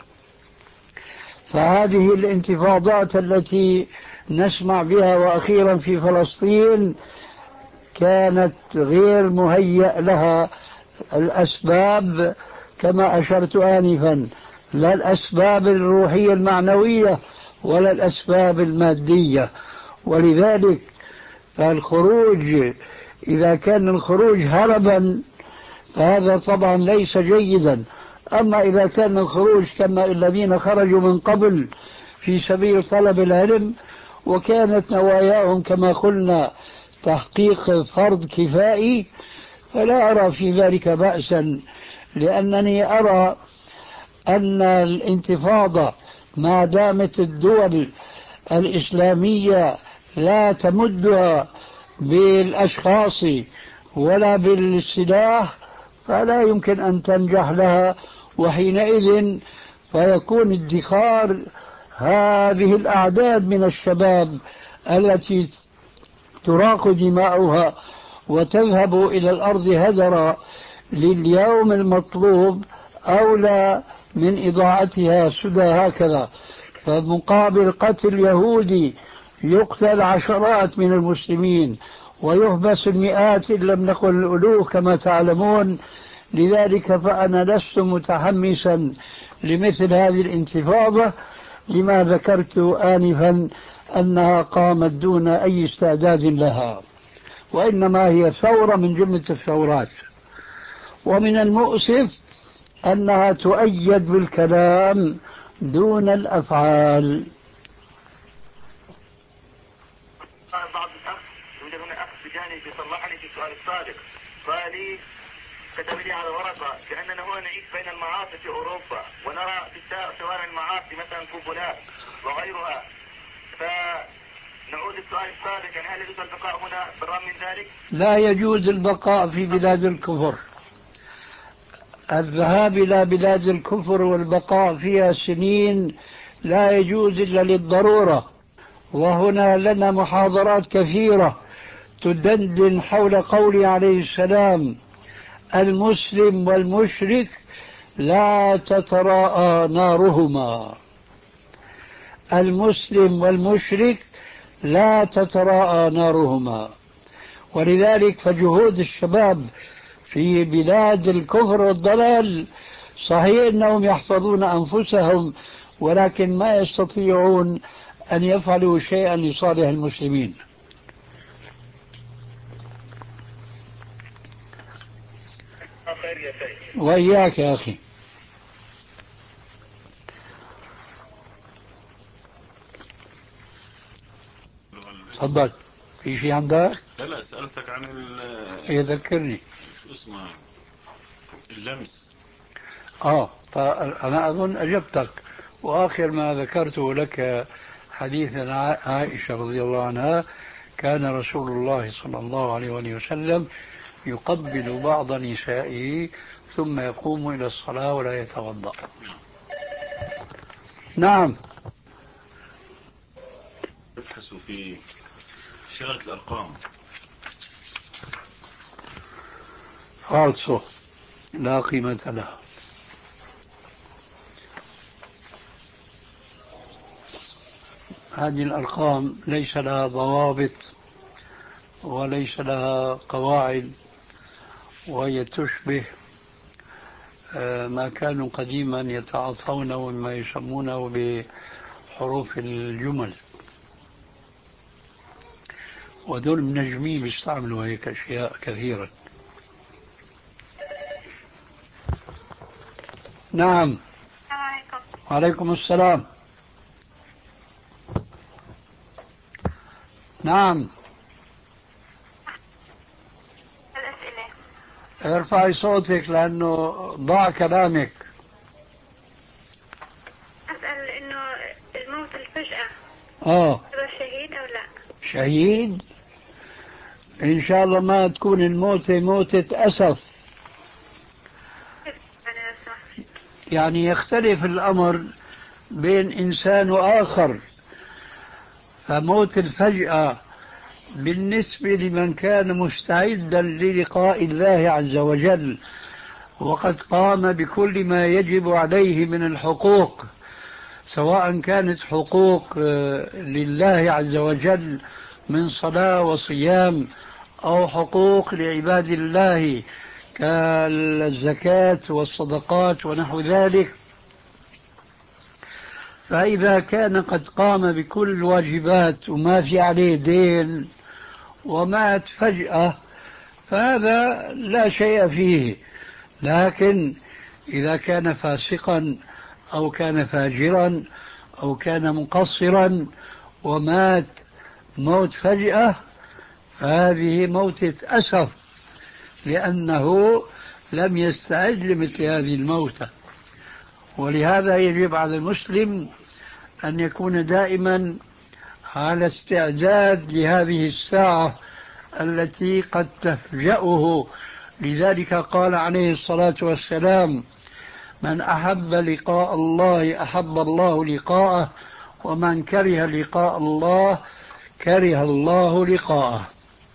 فهذه الانتفاضات التي نسمع بها وأخيرا في فلسطين كانت غير مهيأ لها الأسباب كما أشرت آنفا، لا الأسباب الروحية المعنوية ولا الأسباب المادية. ولذلك فالخروج إذا كان الخروج هربا فهذا طبعا ليس جيدا. أما إذا كان الخروج كما الذين خرجوا من قبل في سبيل طلب العلم وكانت نواياهم كما قلنا تحقيق فرض كفائي، فلا أرى في ذلك بأسا، لأنني أرى أن الانتفاضة ما دامت الدول الإسلامية لا تمدها بالأشخاص ولا بالسلاح فلا يمكن أن تنجح لها، وحينئذ فيكون ادخار هذه الأعداد من الشباب التي تراق دماؤها وتذهب إلى الأرض هدرا لليوم المطلوب أولى من إضاعتها سدى هكذا. فمقابل قتل يهودي يقتل عشرات من المسلمين ويحبس المئات إن لم نقل الألوف كما تعلمون. لذلك فأنا لست متحمسا لمثل هذه الانتفاضة لما ذكرت آنفا أنها قامت دون أي استعداد لها، وإنما هي ثورة من جملة الثورات. ومن المؤسف أنها تؤيد بالكلام دون الأفعال. بعض الأخ يوجد هنا أخ بجانب يصلحني في السؤال السابق، قال لي كتب لي على ورقة كأننا هنا نعيش بين المعاصي في أوروبا ونرى في شوارع المعاصي مثلا كوبولات وغيرها، فنعود السؤال السابق يعني هل يجوز البقاء هنا بالرغم من ذلك؟ لا يجوز البقاء في بلاد الكفر. الذهاب إلى بلاد الكفر والبقاء فيها سنين لا يجوز إلا للضرورة. وهنا لنا محاضرات كثيرة تدندن حول قوله عليه السلام: المسلم والمشرك لا تتراءى نارهما. المسلم والمشرك لا تتراءى نارهما. ولذلك فجهود الشباب في بلاد الكفر والضلال صحيح أنهم يحفظون أنفسهم، ولكن ما يستطيعون أن يفعلوا شيئا لصالح المسلمين. وإياك يا أخي. تفضل. في شيء عندك؟ لا لا سألتك عن ال يذكرني شو اسمه اللمس. اه فأنا أظن أجبتك. وآخر ما ذكرته لك حديث عائشة رضي الله عنها، كان رسول الله صلى الله عليه وسلم يقبل بعض نسائه ثم يقوم إلى الصلاة ولا يتوضأ. نعم. تبحثوا في شغلة الأرقام. فالصو لا قيمة لها. هذه الأرقام ليس لها ضوابط وليس لها قواعد، وهي تشبه ما كانوا قديما يتعاطون مما يسمونه بحروف الجمل، ودول منجمين بيستعملوا هيك أشياء كثيرا. نعم. عليكم. وعليكم السلام. نعم. الأسئلة. ارفعي صوتك لأنه ضاع كلامك. أسأل إنه الموت الفجأة اه يبقى شهيد أو لا؟ شهيد إن شاء الله ما تكون الموتة موتة أسف. يعني يختلف الأمر بين إنسان وآخر. فموت الفجأة بالنسبة لمن كان مستعدا للقاء الله عز وجل وقد قام بكل ما يجب عليه من الحقوق، سواء كانت حقوق لله عز وجل من صلاة وصيام أو حقوق لعباد الله كالزكاة والصدقات ونحو ذلك، فإذا كان قد قام بكل الواجبات وما في عليه دين ومات فجأة فهذا لا شيء فيه. لكن إذا كان فاسقا أو كان فاجرا أو كان مقصرا ومات موت فجأة فهذه موتة أسف، لأنه لم يستعد لمثل هذه الموتة. ولهذا يجب على المسلم أن يكون دائما على استعداد لهذه الساعة التي قد تفجأه. لذلك قال عليه الصلاة والسلام: من أحب لقاء الله أحب الله لقاءه، ومن كره لقاء الله كره الله لقاءه.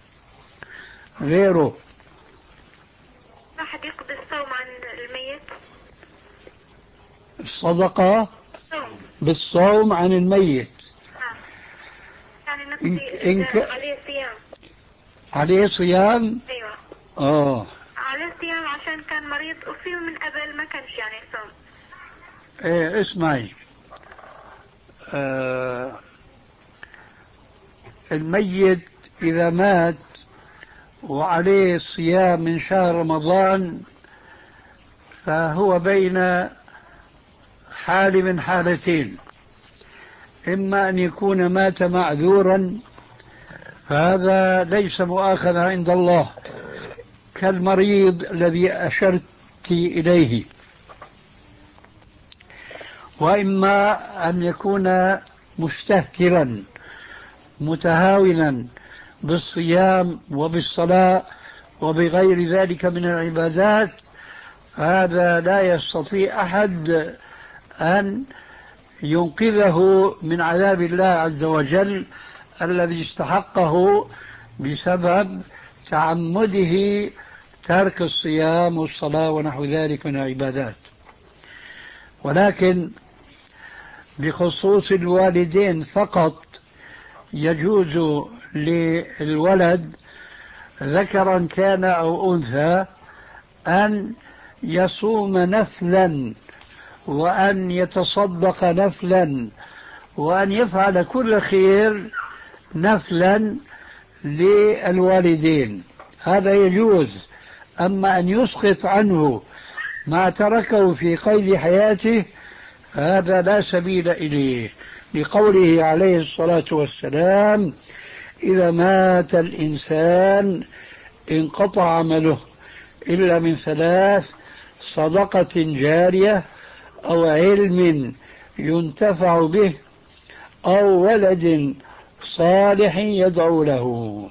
غيره واحد يقضي الصوم عن الميت. الصدقة الصوم. بالصوم عن الميت. آه. يعني إن... نقضي إنك... عليه صيام. عليه صيام. أيوة. آه عليه صيام عشان كان مريض وفيه من قبل ما كانش يعني صوم. إيه اسمعي، آه الميت إذا مات وعليه صيام من شهر رمضان فهو بين حال من حالتين: إما أن يكون مات معذورا فهذا ليس مؤاخذة عند الله كالمريض الذي أشرت إليه، وإما أن يكون مستهترا متهاونا بالصيام وبالصلاة وبغير ذلك من العبادات، فهذا لا يستطيع أحد أن ينقذه من عذاب الله عز وجل الذي استحقه بسبب تعمده ترك الصيام والصلاة ونحو ذلك من العبادات. ولكن بخصوص الوالدين فقط يجوز للولد ذكرا كان أو أنثى أن يصوم نفلا وأن يتصدق نفلا وأن يفعل كل خير نفلا للوالدين، هذا يجوز. أما أن يسقط عنه ما تركه في قيد حياته هذا لا سبيل إليه، لقوله عليه الصلاة والسلام: إذا مات الإنسان انقطع عمله إلا من ثلاث: صدقة جارية، أو علم ينتفع به، أو ولد صالح يدعو له.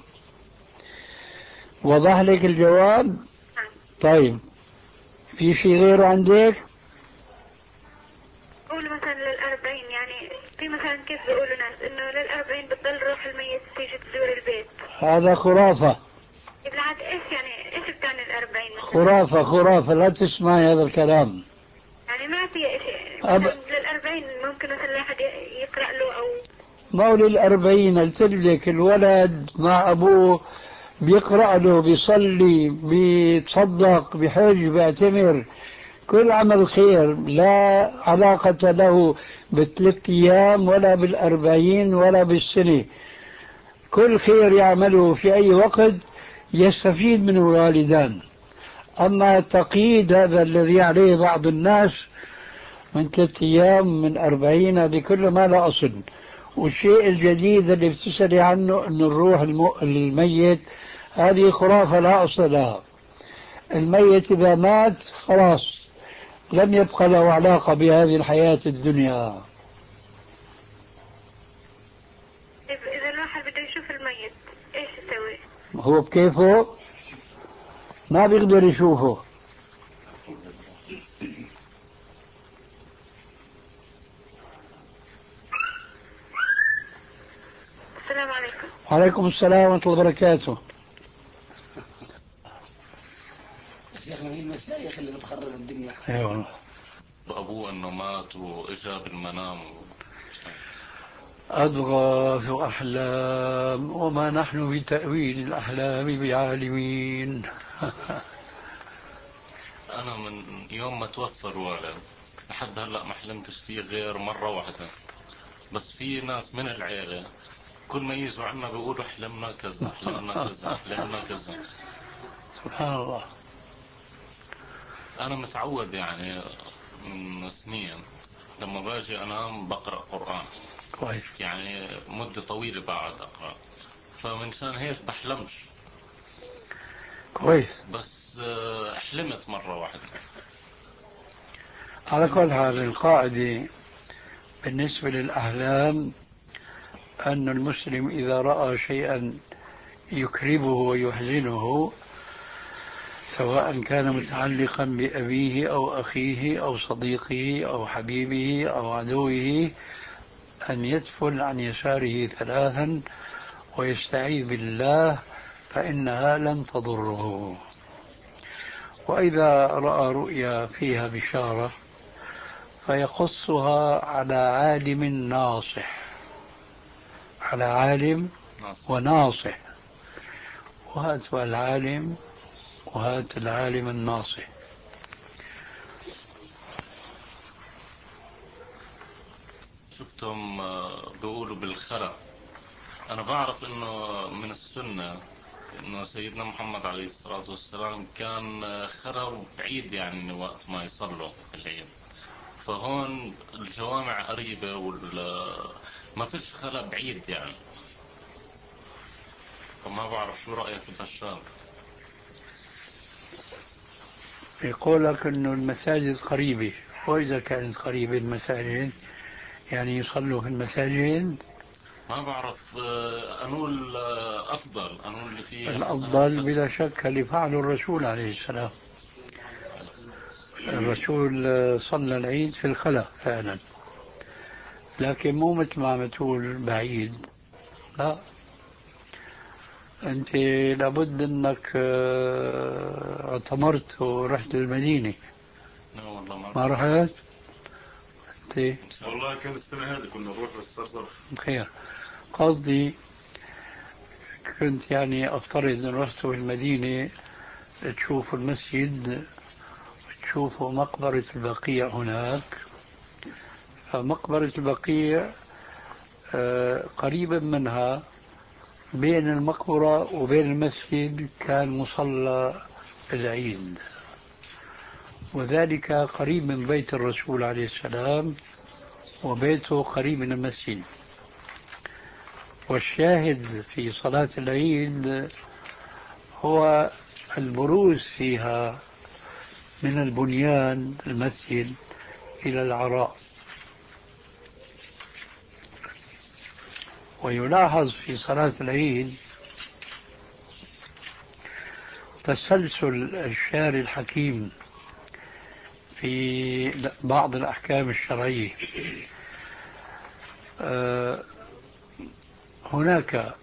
وضح لك الجواب؟ طيب، في شيء غيره عندك؟ قول مثلا للأربعين، يعني في مثلا كيف بيقولوا ناس إنه للأربعين بتضل روح الميت تيجي تزور البيت. هذا خرافة. بالعكس إيش يعني إيش بتعني الأربعين مثلا؟ خرافة خرافة، لا تسمعي هذا الكلام. يعني ما في شيء أب... للأربعين ممكن مثلا واحد يقرأ له أو مولي الأربعين قلت لك الولد مع أبوه بيقرأ له، بيصلي، بيتصدق، بحج، بيعتمر، كل عمل خير لا علاقة له بالثلاث أيام ولا بالأربعين ولا بالسنة. كل خير يعمله في أي وقت يستفيد منه الوالدان. أما التقييد هذا الذي عليه بعض الناس من ثلاث أيام من أربعين، هذه كله ما لا أصل. والشيء الجديد اللي بتسألي عنه أن الروح الميت، هذه خرافة لا أصل لها. الميت إذا مات خلاص لم يبقى له علاقة بهذه الحياة الدنيا. إذا الواحد بده يشوف الميت إيش يسوي؟ هو بكيفه ما بيقدر يشوفه. السلام عليكم. وعليكم السلام ورحمة الله وبركاته. شيخنا هي المشايخ اللي بتخرب الدنيا. اي والله. أبوه أنه مات وإجا بالمنام و... أضغاث أحلام وما نحن بتأويل الأحلام بعالمين. أنا من يوم ما توفى الوالد لحد هلأ ما حلمتش فيه غير مرة واحدة. بس في ناس من العيلة كل ما يجوا عنا بيقولوا حلمنا كذا حلمنا كذا حلمنا كذا. سبحان الله. أنا متعود يعني من سنين لما باجي أنام بقرأ قرآن كويس. يعني مدة طويلة بعد أقرأ، فمنشان هيك بحلمش. كويس. بس حلمت مرة واحدة. على كل حال القاعدة بالنسبة للأحلام أن المسلم إذا رأى شيئا يكربه ويحزنه، سواء كان متعلقا بأبيه أو أخيه أو صديقه أو حبيبه أو عدوه، أن يدفل عن يساره ثلاثا ويستعيذ بالله فإنها لن تضره. وإذا رأى رؤيا فيها بشارة فيقصها على عالم ناصح، على عالم وناصح، وهات العالم وهات العالم الناصح. شفتهم بيقولوا بالخلق. أنا بعرف إنه من السنة إنه سيدنا محمد عليه الصلاة والسلام كان خلق بعيد يعني وقت ما يصلوا الليل، فهون الجوامع قريبة وما فيش خلق بعيد يعني. فما بعرف شو رأيك بهالشغله. يقول لك إنه المساجد قريبة، وإذا كانت قريبة المساجد يعني يصلوا في المساجد. ما بعرف أنول أفضل أنول اللي فيه الأفضل بلا شك اللي فعله الرسول عليه السلام. الرسول صلى العيد في الخلا فعلا، لكن مو مثل ما عم تقول بعيد. لا، أنت لابد أنك اعتمرت ورحت للمدينة. لا والله ما, ما رحت؟ أنت والله كان السنة هذه كنا نروح بس صار خير. قصدي كنت يعني أفترض أن رحت المدينة تشوفوا المسجد، تشوفوا مقبرة البقيع هناك. فمقبرة البقيع قريبا منها بين المقبرة وبين المسجد كان مصلى العيد، وذلك قريب من بيت الرسول عليه السلام، وبيته قريب من المسجد. والشاهد في صلاة العيد هو البروز فيها من البنيان المسجد إلى العراء. ويلاحظ في صلاة العيد تسلسل الشارع الحكيم في بعض الأحكام الشرعية. هناك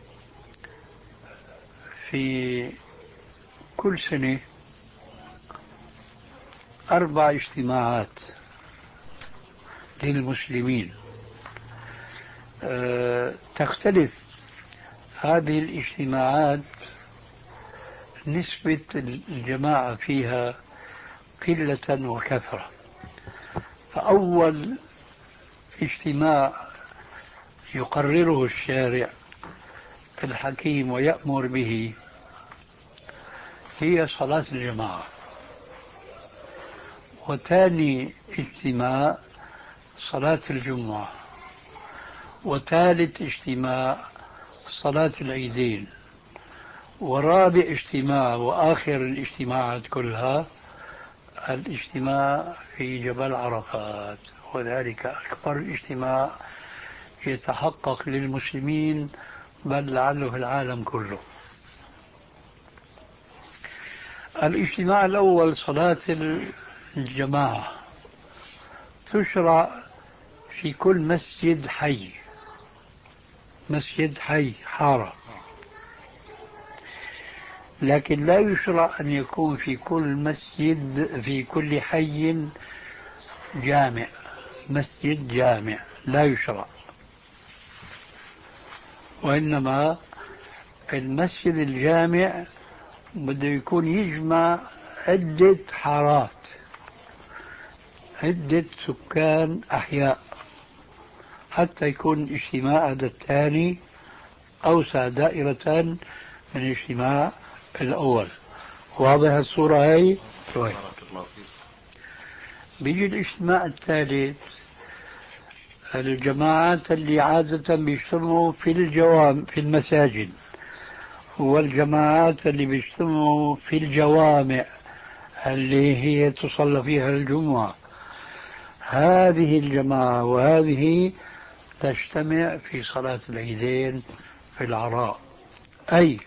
في كل سنة أربع اجتماعات للمسلمين، تختلف هذه الاجتماعات نسبة الجماعة فيها قلة وكثرة. فأول اجتماع يقرره الشارع الحكيم ويأمر به هي صلاة الجماعة، وثاني اجتماع صلاة الجمعة، وثالث اجتماع صلاة العيدين، ورابع اجتماع وآخر الاجتماعات كلها الاجتماع في جبل عرفات، وذلك أكبر اجتماع يتحقق للمسلمين بل لعله في العالم كله. الاجتماع الأول صلاة الجماعة تشرع في كل مسجد حي، مسجد حي حارة، لكن لا يشرع أن يكون في كل مسجد في كل حي جامع، مسجد جامع لا يشرع، وإنما المسجد الجامع بده يكون يجمع عدة حارات، عدة سكان أحياء، حتى يكون اجتماع هذا الثاني أوسع دائرة من الاجتماع الأول. واضح الصورة هاي؟ شوي بيجي الاجتماع الثالث الجماعات اللي عادة بيجتمعوا في الجوام في المساجد، والجماعات اللي بيجتمعوا في الجوامع اللي هي تصلى فيها الجمعة. هذه الجماعة وهذه تجتمع في صلاة العيدين في العراء. أي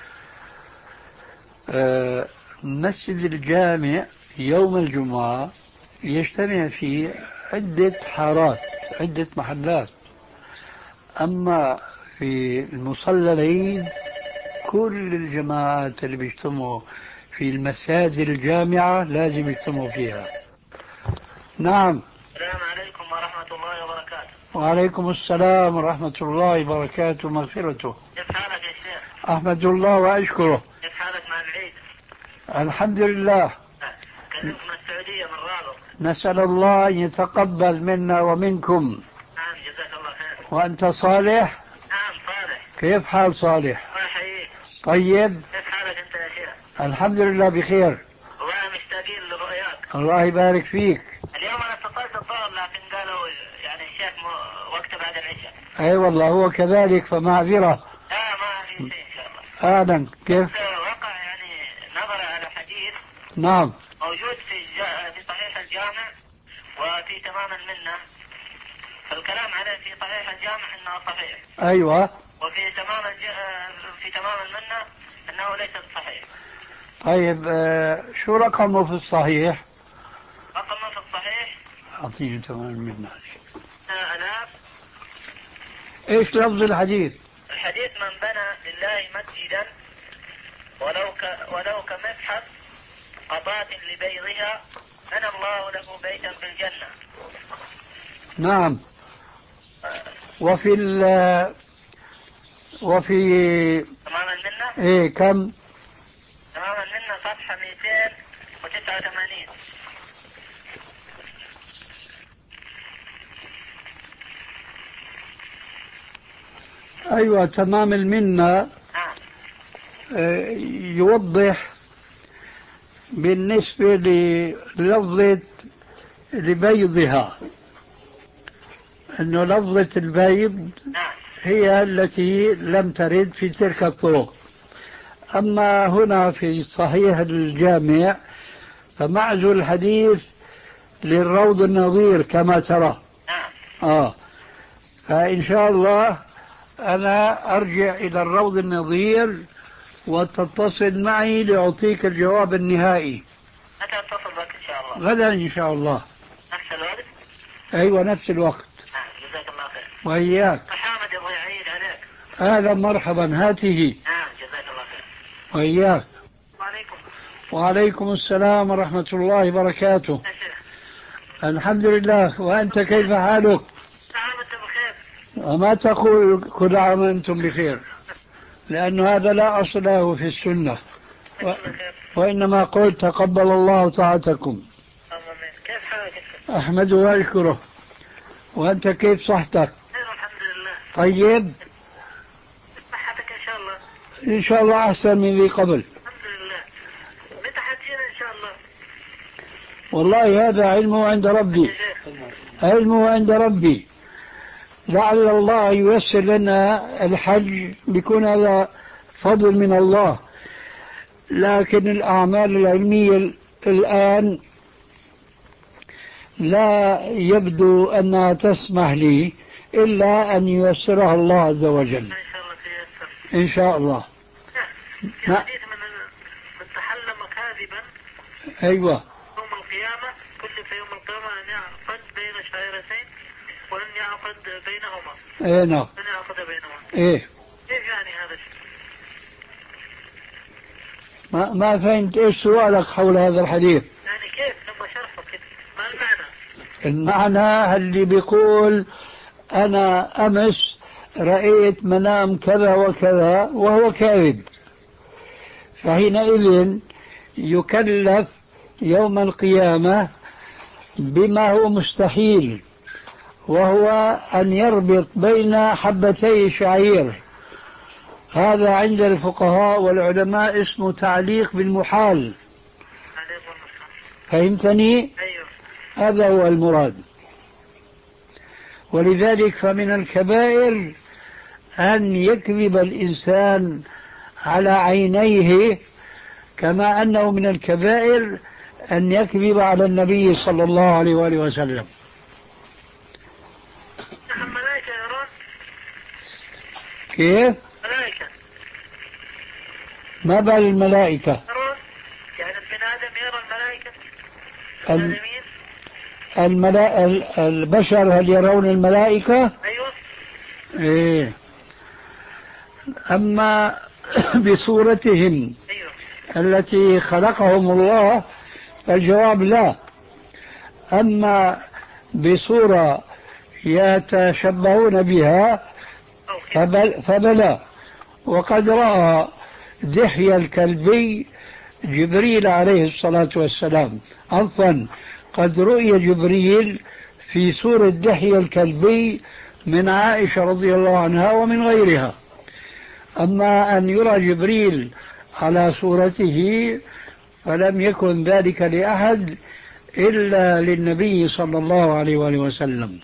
آه مسجد الجامع يوم الجمعة يجتمع فيه عدة حارات، عدة محلات. أما في المصلى العيد كل الجماعات اللي بيجتمعوا في المساجد الجامعة لازم يجتمعوا فيها. نعم. السلام عليكم ورحمة الله وبركاته. وعليكم السلام ورحمة الله وبركاته ومغفرته. كيف حالك يا شيخ؟ أحمد الله وأشكره. كيف حالك مع العيد؟ الحمد لله. كلمت من السعودية من رابط. نسأل الله أن يتقبل منا ومنكم. نعم جزاك الله خير. وأنت صالح؟ نعم صالح. كيف حال صالح؟ الله يحييك. طيب. كيف حالك أنت يا شيخ؟ الحمد لله بخير. والله مشتاقين لرؤياك. الله يبارك فيك. اليوم أنا اتصلت الظهر لكن قالوا يعني الشيخ وقت بعد العشاء. أي والله هو كذلك فمعذرة. لا ما في شيء إن شاء الله. أهلا. كيف؟ وقع يعني نظر على حديث. نعم. موجود في في صحيح الجامع وفي تمام المنة. فالكلام عليه في صحيح الجامع انه صحيح. ايوه. وفي تمام الج... في تمام المنة انه ليس صحيح. طيب آه شو رقمه في الصحيح؟ رقمه في الصحيح اعطيني تمام المنة. آلاف. ايش لفظ الحديث؟ الحديث من بنى لله مسجدا ولو ك... ولو كمسحف قطعة لبيضها بنى الله له بيتا في الجنة. نعم. وفي ال وفي تمام ايه كم؟ تماما منا صفحة مئتين وتسعة وثمانين. ايوه تمام المنة. آه يوضح بالنسبة للفظة لبيضها انه لفظة البيض هي التي لم ترد في تلك الطرق. اما هنا في صحيح الجامع فمعزو الحديث للروض النظير كما ترى. اه فان شاء الله انا ارجع الى الروض النظير وتتصل معي لاعطيك الجواب النهائي. متى اتصل بك ان شاء الله؟ غدا ان شاء الله. نفس الوقت؟ ايوه نفس الوقت. نعم جزاك الله خير. وإياك. محمد يبغى يعيد عليك. اهلا مرحبا هاته. نعم جزاك الله خير. وإياك. وعليكم. وعليكم السلام ورحمة الله وبركاته. الحمد لله. وأنت كيف حالك؟ نعم أنت بخير. وما تقول كل عام وأنتم بخير، لأن هذا لا أصل له في السنة، و... وإنما قلت تقبل الله طاعتكم. كيف حالك؟ أحمده وأشكره. وأنت كيف صحتك؟ الحمد لله. طيب صحتك إن شاء الله؟ إن شاء الله أحسن من ذي قبل. الحمد لله. متى حتجينا إن شاء الله؟ والله هذا علمه عند ربي، علمه عند ربي. لعل الله ييسر لنا الحج، بيكون هذا فضل من الله، لكن الأعمال العلمية الآن لا يبدو أنها تسمح لي إلا أن ييسرها الله عز وجل. إن شاء الله تيسر. إن شاء الله. في حديث من من تحلم كاذبا أيوة يوم القيامة كل في يوم القيامة أن يعقد بين شعيرتين وأن يعقد بينهما. إيه نعم. أن يعقد بينهما. إيه. كيف يعني هذا الشيء؟ ما ما فهمت إيش سؤالك حول هذا الحديث؟ يعني كيف نبغى شرحه كده؟ ما المعنى؟ المعنى اللي بيقول أنا أمس رأيت منام كذا وكذا وهو كاذب، فحينئذ يكلف يوم القيامة بما هو مستحيل، وهو أن يربط بين حبتي شعير. هذا عند الفقهاء والعلماء اسمه تعليق بالمحال. فهمتني؟ أيوه. هذا هو المراد. ولذلك فمن الكبائر أن يكذب الإنسان على عينيه، كما أنه من الكبائر أن يكذب على النبي صلى الله عليه وآله وسلم. الملائكة يرون؟ كيف؟ ملائكة. ما بال الملائكة؟ يرون؟ يعني ابن آدم يرى الملائكة؟ ال... الملا... البشر هل يرون الملائكة؟ أيوة. إيه. أما بصورتهم أيوة. التي خلقهم الله فالجواب لا. أما بصورة يتشبهون بها فبل فبلا. وقد رأى دحية الكلبي جبريل عليه الصلاة والسلام، عفوا قد رؤي جبريل في سورة دحية الكلبي من عائشة رضي الله عنها ومن غيرها. أما أن يرى جبريل على صورته فلم يكن ذلك لأحد إلا للنبي صلى الله عليه وآله وسلم.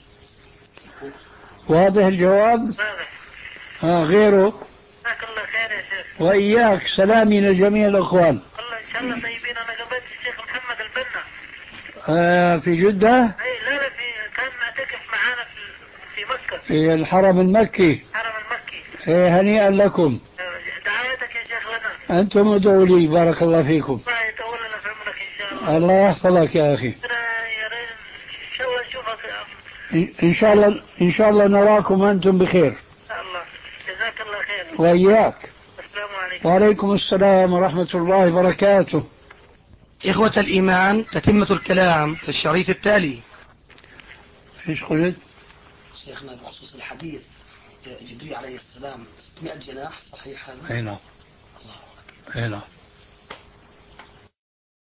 واضح الجواب؟ واضح. آه غيره؟ جزاك الله خير يا شيخ. وإياك. سلامي لجميع الأخوان. والله إن شاء الله طيبين. أنا قابلت الشيخ محمد البنا. آه في جدة؟ أي لا لا في كان معتكف معانا في في مكة. في الحرم المكي. الحرم المكي. إيه هنيئا لكم. دعوتك يا شيخ لنا. أنتم ادعوا لي بارك الله فيكم. الله يطول لنا في عمرك إن شاء الله. الله يحفظك يا أخي. إن شاء الله نشوفك. إن شاء الله إن شاء الله نراكم أنتم بخير. إن شاء الله. جزاك الله خير. وإياك. السلام عليكم. وعليكم السلام ورحمة الله وبركاته. إخوة الإيمان، تتمة الكلام في الشريط التالي. إيش قلت؟ شيخنا بخصوص الحديث جبريل عليه السلام ستمائة جناح، صحيح هذا؟ أي نعم. اي نعم.